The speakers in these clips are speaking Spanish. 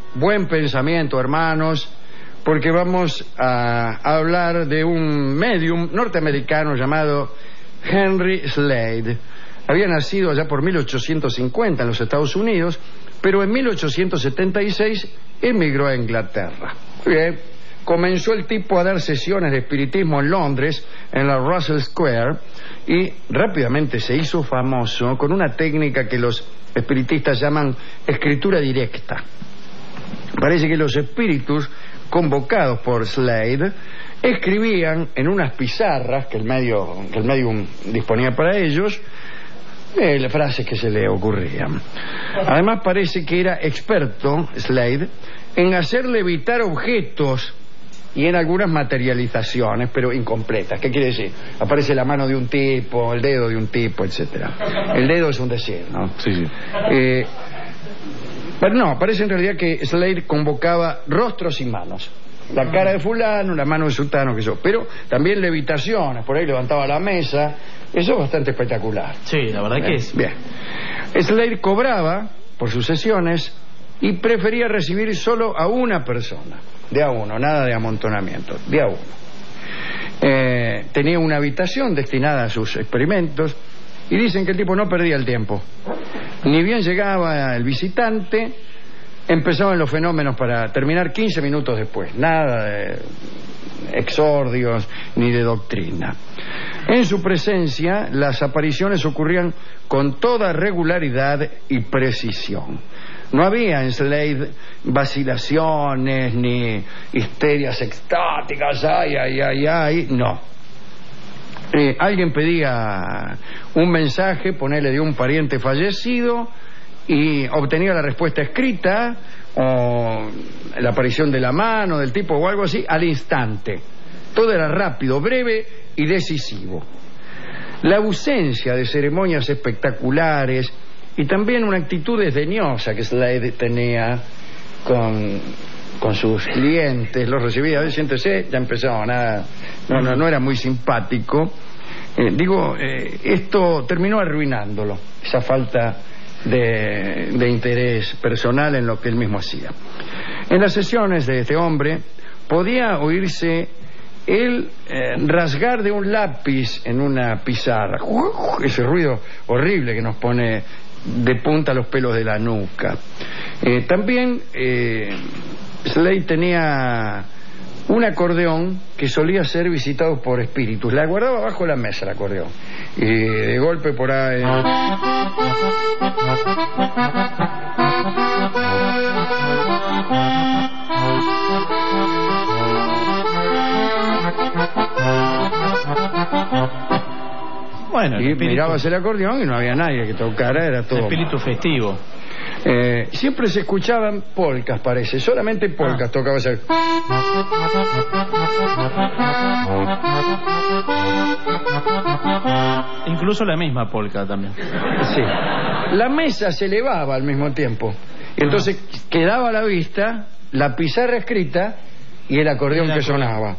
buen pensamiento, hermanos, porque vamos a hablar de un medium norteamericano llamado Henry Slade. Había nacido allá por 1850 en los Estados Unidos, pero en 1876 emigró a Inglaterra. Bien, comenzó el tipo a dar sesiones de espiritismo en Londres, en la Russell Square, y rápidamente se hizo famoso con una técnica que los espiritistas llaman escritura directa. Parece que los espíritus convocados por Slade escribían en unas pizarras que el medium disponía para ellos las frases que se le ocurrían. Además parece que era experto Slade en hacer levitar objetos y en algunas materializaciones, pero incompletas. ¿Qué quiere decir? Aparece la mano de un tipo, el dedo de un tipo, etcétera. El dedo es un decir, ¿no? Sí. Pero no, parece en realidad que Slade convocaba rostros y manos. La cara de fulano, la mano de sultano, que yo. Pero también levitaciones, por ahí levantaba la mesa. Eso es bastante espectacular. Sí, la verdad que es. Bien. Slade cobraba por sus sesiones y prefería recibir solo a una persona. De a uno, nada de amontonamiento. De a uno. Tenía una habitación destinada a sus experimentos y dicen que el tipo no perdía el tiempo. Ni bien llegaba el visitante, empezaban los fenómenos para terminar 15 minutos después. Nada de exordios ni de doctrina. En su presencia, las apariciones ocurrían con toda regularidad y precisión. No había en Slade vacilaciones ni histerias extáticas, ay, no. Alguien pedía un mensaje, ponele de un pariente fallecido, y obtenía la respuesta escrita o la aparición de la mano del tipo o algo así al instante. Todo era rápido, breve y decisivo. La ausencia de ceremonias espectaculares y también una actitud desdeñosa que Slade tenía con sus clientes, los recibía, a ver, siéntese, ya empezó, nada, no era muy simpático. Esto terminó arruinándolo, esa falta de interés personal en lo que él mismo hacía. En las sesiones de este hombre podía oírse el rasgar de un lápiz en una pizarra, ese ruido horrible que nos pone de punta los pelos de la nuca. También Slade tenía un acordeón que solía ser visitado por espíritus. La guardaba bajo la mesa el acordeón y de golpe por ahí bueno, y mirabas el acordeón y no había nadie que tocara, era todo espíritu festivo. Siempre se escuchaban polcas, parece, solamente polcas tocaba ese. Incluso la misma polca también. Sí. La mesa se elevaba al mismo tiempo y entonces quedaba a la vista la pizarra escrita y el acordeón que sonaba.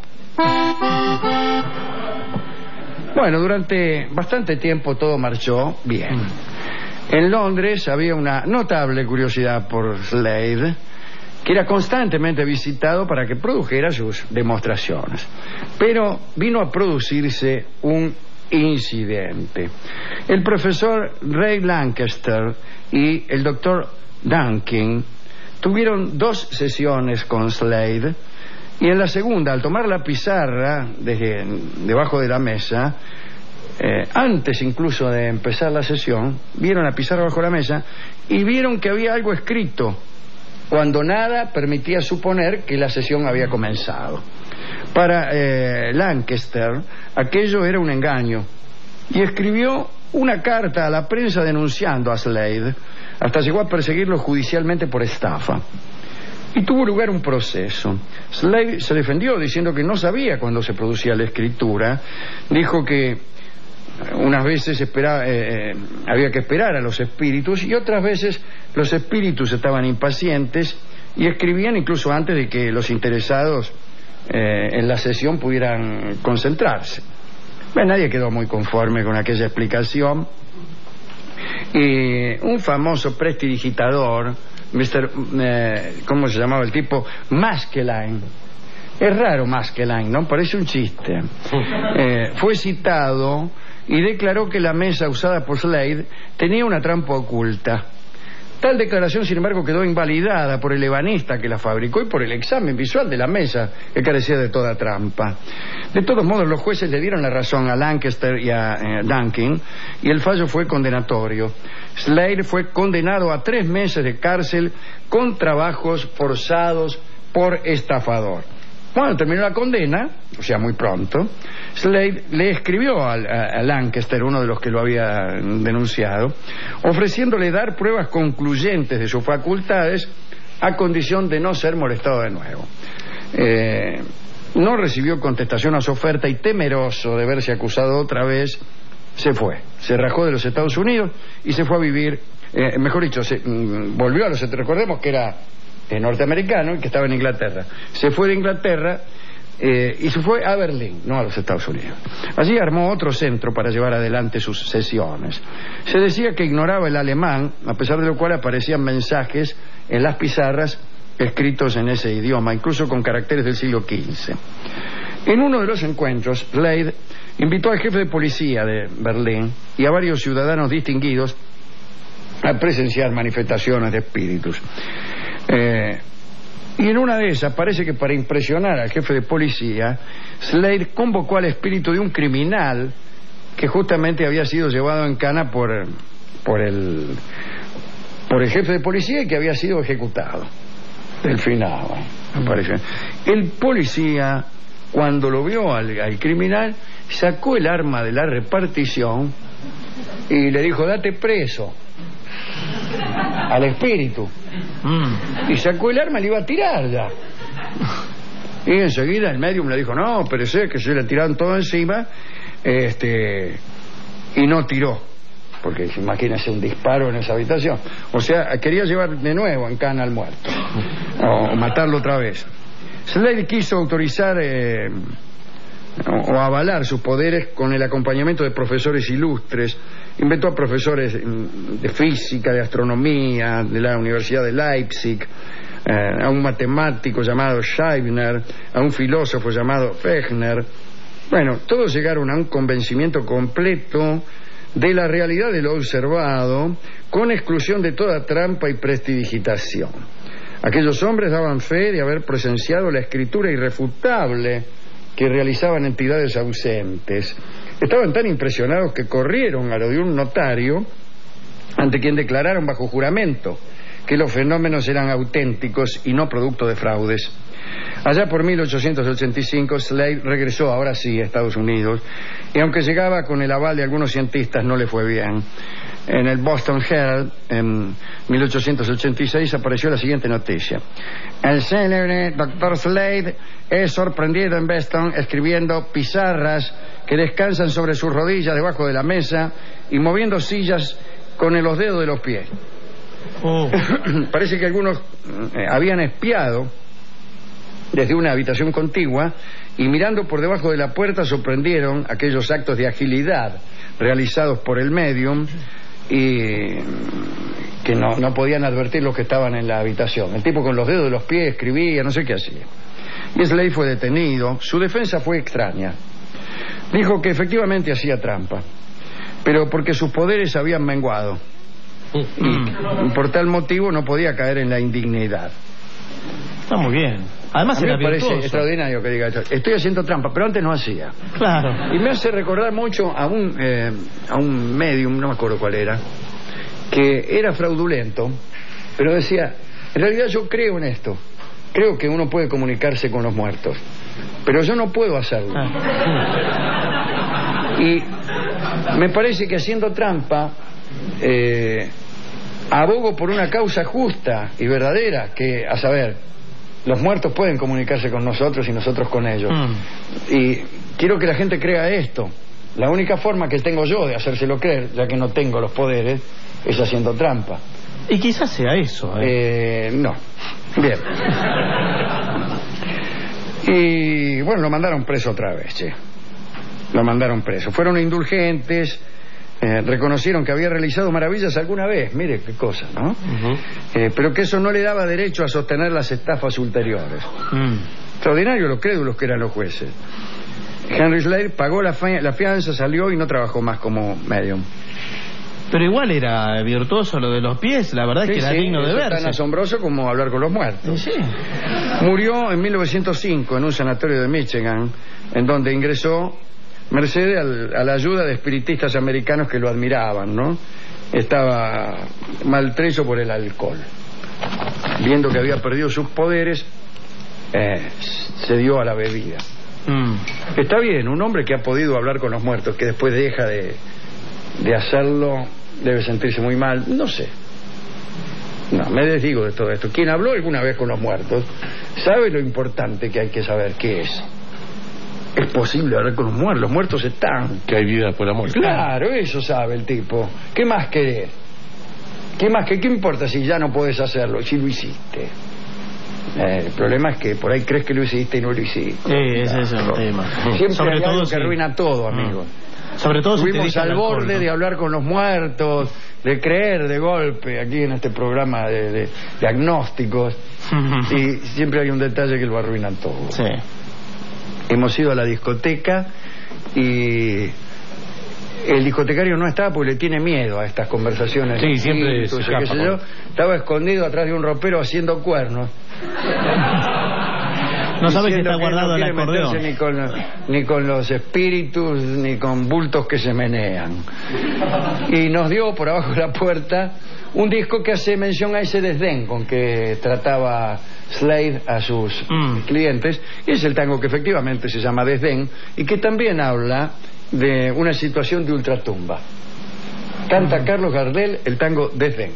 Bueno, durante bastante tiempo todo marchó bien. En Londres había una notable curiosidad por Slade, que era constantemente visitado para que produjera sus demostraciones. Pero vino a producirse un incidente. El profesor Ray Lankester y el doctor Duncan tuvieron 2 sesiones con Slade, y en la segunda, al tomar la pizarra debajo de la mesa, antes incluso de empezar la sesión, vieron la pizarra bajo la mesa y vieron que había algo escrito, cuando nada permitía suponer que la sesión había comenzado. Para Lankester, aquello era un engaño, y escribió una carta a la prensa denunciando a Slade, hasta llegó a perseguirlo judicialmente por estafa. Y tuvo lugar un proceso. Slade se defendió diciendo que no sabía cuándo se producía la escritura. Dijo que unas veces había que esperar a los espíritus y otras veces los espíritus estaban impacientes y escribían incluso antes de que los interesados en la sesión pudieran concentrarse. Bueno, nadie quedó muy conforme con aquella explicación y un famoso prestidigitador ¿cómo se llamaba el tipo? Maskelyne. Es raro Maskelyne, ¿no? Parece un chiste. Fue citado y declaró que la mesa usada por Slade tenía una trampa oculta. Tal declaración, sin embargo, quedó invalidada por el ebanista que la fabricó y por el examen visual de la mesa, que carecía de toda trampa. De todos modos, los jueces le dieron la razón a Lancaster y a Duncan, y el fallo fue condenatorio. Slade fue condenado a 3 meses de cárcel con trabajos forzados por estafador. Cuando terminó la condena, o sea, muy pronto, Slade le escribió a Lancaster, uno de los que lo había denunciado, ofreciéndole dar pruebas concluyentes de sus facultades a condición de no ser molestado de nuevo. No recibió contestación a su oferta y, temeroso de verse acusado otra vez, se fue. Se rajó de los Estados Unidos y se fue a vivir, mejor dicho, volvió a los Estados Unidos. Recordemos que era norteamericano y que estaba en Inglaterra. Se fue de Inglaterra y se fue a Berlín, no a los Estados Unidos. Allí armó otro centro para llevar adelante sus sesiones. Se decía que ignoraba el alemán, a pesar de lo cual aparecían mensajes en las pizarras escritos en ese idioma, incluso con caracteres del siglo XV. En uno de los encuentros, Slade invitó al jefe de policía de Berlín y a varios ciudadanos distinguidos a presenciar manifestaciones de espíritus. Y en una de esas, parece que para impresionar al jefe de policía, Slade convocó al espíritu de un criminal que justamente había sido llevado en cana por el jefe de policía y que había sido ejecutado. Delfinado, me parece. El policía, cuando lo vio al criminal, sacó el arma de la repartición y le dijo: date preso al espíritu. Y sacó el arma y le iba a tirar ya. Y enseguida el médium le dijo: no, pero sé que se le tiraron todo encima, y no tiró, porque imagínese un disparo en esa habitación. O sea, quería llevar de nuevo en cana al muerto o matarlo otra vez. Slade quiso autorizar o avalar sus poderes con el acompañamiento de profesores ilustres. Inventó a profesores de física, de astronomía, de la Universidad de Leipzig, a un matemático llamado Scheibner, a un filósofo llamado Fechner. Bueno, todos llegaron a un convencimiento completo de la realidad de lo observado, con exclusión de toda trampa y prestidigitación. Aquellos hombres daban fe de haber presenciado la escritura irrefutable que realizaban entidades ausentes. Estaban tan impresionados que corrieron a lo de un notario, ante quien declararon bajo juramento que los fenómenos eran auténticos y no producto de fraudes. Allá por 1885, Slade regresó, ahora sí, a Estados Unidos, y aunque llegaba con el aval de algunos cientistas, no le fue bien. En el Boston Herald, en 1886, apareció la siguiente noticia: el célebre Dr. Slade es sorprendido en Boston escribiendo pizarras que descansan sobre sus rodillas debajo de la mesa y moviendo sillas con los dedos de los pies. Parece que algunos habían espiado desde una habitación contigua y, mirando por debajo de la puerta, sorprendieron aquellos actos de agilidad realizados por el medium y que no podían advertir los que estaban en la habitación. El tipo con los dedos de los pies escribía, no sé qué hacía. Y Slade fue detenido. Su defensa fue extraña. Dijo que efectivamente hacía trampa, pero porque sus poderes habían menguado y por tal motivo no podía caer en la indignidad. Está muy bien. Además, a mí era me parece virtuoso. Extraordinario que diga esto. Estoy haciendo trampa, pero antes no hacía. Claro. Y me hace recordar mucho a un medium, no me acuerdo cuál era, que era fraudulento, pero decía: en realidad yo creo en esto. Creo que uno puede comunicarse con los muertos, pero yo no puedo hacerlo. Y me parece que haciendo trampa abogo por una causa justa y verdadera, que, a saber, los muertos pueden comunicarse con nosotros y nosotros con ellos. Y quiero que la gente crea esto. La única forma que tengo yo de hacérselo creer, ya que no tengo los poderes, es haciendo trampa. Y quizás sea eso. No. Bien. Y bueno, lo mandaron preso otra vez, che. Lo mandaron preso. Fueron indulgentes reconocieron que había realizado maravillas alguna vez, mire qué cosa, ¿no? Pero que eso no le daba derecho a sostener las estafas ulteriores. Extraordinario los crédulos que eran los jueces. Henry Slade pagó la fianza, salió y no trabajó más como medium. Pero igual era virtuoso lo de los pies, la verdad es que era digno de verse. Tan asombroso como hablar con los muertos. Sí. Murió en 1905 en un sanatorio de Michigan, en donde ingresó merced a la ayuda de espiritistas americanos que lo admiraban, ¿no? Estaba maltrecho por el alcohol. Viendo que había perdido sus poderes, se dio a la bebida. Está bien, un hombre que ha podido hablar con los muertos, que después deja de hacerlo, debe sentirse muy mal, no sé. No, me desdigo de todo esto. Quien habló alguna vez con los muertos sabe lo importante que hay que saber qué es. Es posible hablar con los muertos están. Que hay vida después de la muerte. Claro, eso sabe el tipo. ¿Qué más querés? ¿Qué importa si ya no podés hacerlo, si lo hiciste? El problema es que por ahí crees que lo hiciste y no lo hiciste. Sí, ese es el tema. Siempre sobre hay todo algo que arruina todo, amigo. Sobre todo estuvimos al borde de hablar con los muertos, de creer de golpe aquí en este programa de agnósticos, y siempre hay un detalle que lo arruina todo. Sí. Hemos ido a la discoteca y el discotecario no estaba porque le tiene miedo a estas conversaciones. Sí, siempre se escapa, qué sé yo. Estaba escondido atrás de un ropero haciendo cuernos. No sabe que está guardado el acordeón. Ni con los espíritus, ni con bultos que se menean. Y nos dio por abajo de la puerta un disco que hace mención a ese desdén con que trataba Slade a sus clientes. Y es el tango que efectivamente se llama Desdén y que también habla de una situación de ultratumba. Canta Carlos Gardel el tango Desdén.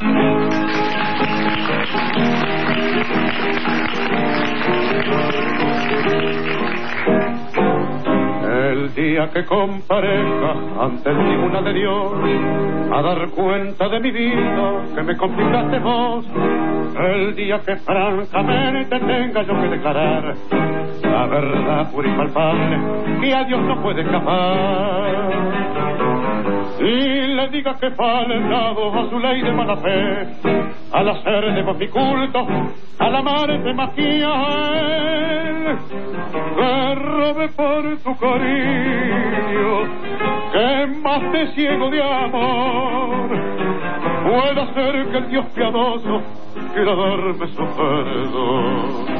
El día que comparezca ante el tribunal de Dios a dar cuenta de mi vida que me complicaste vos, el día que francamente tenga yo que declarar la verdad pura y palpable que a Dios no puede escapar, y le diga que faltado a su ley de mala fe al hacer de vos mi culto, al amarte más que a él, que robe por tu cariño, que más te ciego de amor, pueda ser que el Dios piadoso quiera darme su perdón.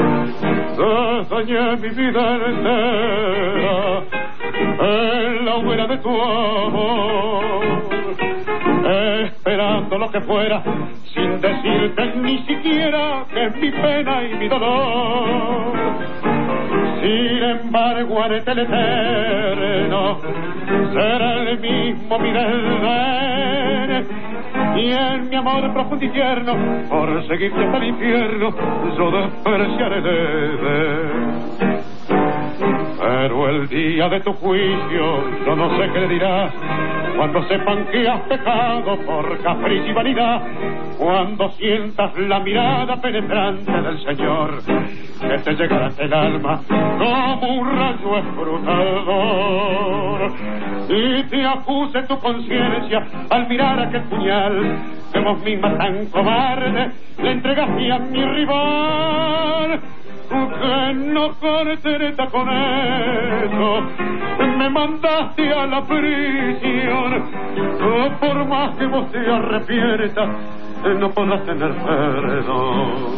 Dañé mi vida entera en la hoguera de tu amor, esperando lo que fuera, sin decirte ni siquiera que es mi pena y mi dolor. Sin embargo, ante el eterno será el mismo mi desdén, y en mi amor profundo y tierno, por seguirte hasta el infierno, yo despreciaré el Edén. Pero el día de tu juicio, yo no sé qué le dirás, cuando sepan que has pecado por capricho y vanidad, cuando sientas la mirada penetrante del Señor, que te llegará hasta el alma como un rayo escrutador, y te acuse tu conciencia al mirar aquel puñal que vos misma tan cobarde le entregaste a mi rival. Que no cortereta con eso me mandaste a la prisión, por más que vos te arrepientas no podrás tener perdón.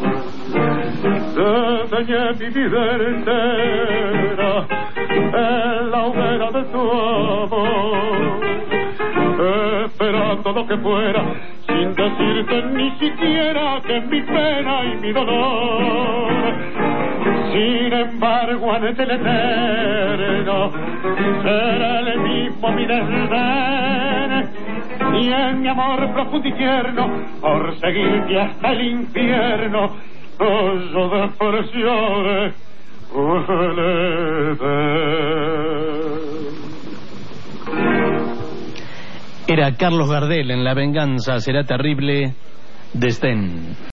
Te dañé mi vida entera en la hoguera de tu amor, esperando lo que fuera, sin decirte ni siquiera que es mi pena y mi dolor. Sin embargo, ante el eterno será el mismo mi desdén, y en mi amor profundo y tierno, por seguirte hasta el infierno, yo despreciaré el Edén. Era Carlos Gardel en La venganza será terrible, Desdén.